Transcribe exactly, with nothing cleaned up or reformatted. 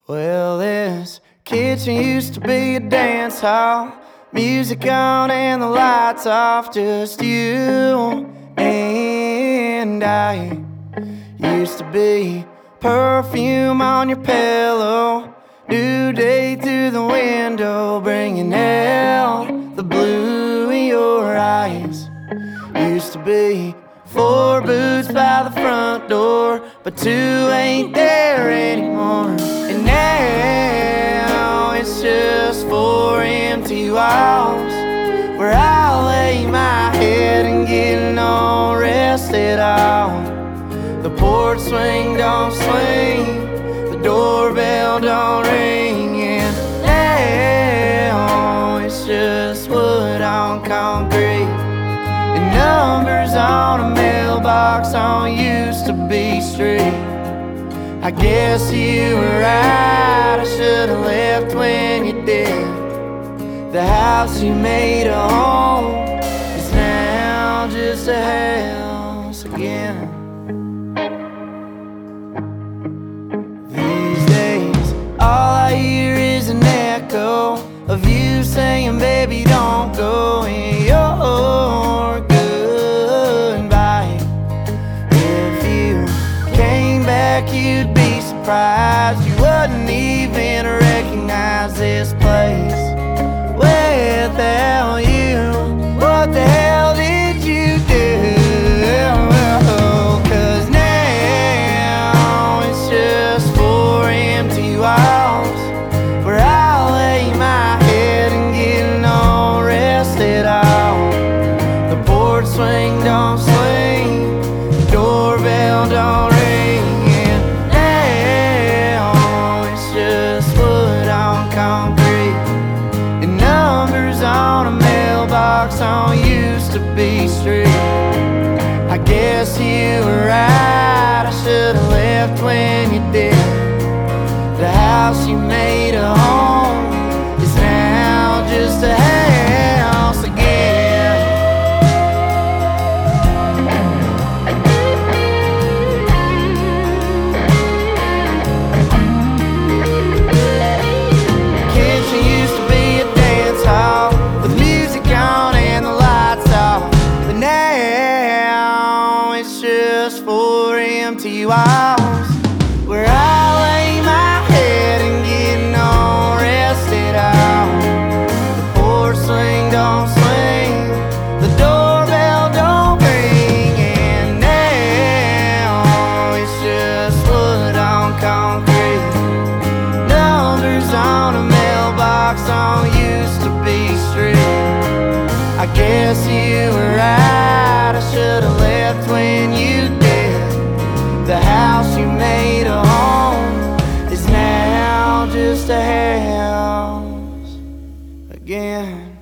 Well, this kitchen used to be a dance hall, music on and the lights off, just you and I. Used to be perfume on your pillow, new day through the window, bringing out the blue in your eyes. Used to be four boots by the front door, but two ain't there anymore. And now it's just four empty walls, where I lay my head and get no rest at all. The porch swing don't swing, the doorbell don't ring, and now it's just wood on concrete and numbers on a mailbox on used to be street. I guess you were right, I should've left when you did. The house you made a home is now just a house again. These days, all I hear is an echo of you saying, baby, don't go in your goodbye. If you came back, you'd be surprised. You wouldn't even recognize this place without you. What the hell did you do? Cause now it's just four empty walls, where I lay my head and get no rest at all. The porch swing don't swing, the doorbell don't ring, and now it's just wood on concrete and numbers on a mailbox on used to be street. I guess you were right, I should've left when you did. The house you made a home is now just a house again. Kitchen used to be a dance hall with music on and the lights off, but now it's just four empty walls, where I lay my head and get no rest at all. The porch swing don't swing, the doorbell don't ring, and now it's just wood on concrete, numbers on a mailbox on used to be street. I guess you were right, I should've left when you did. The house you made a home is now just a house again.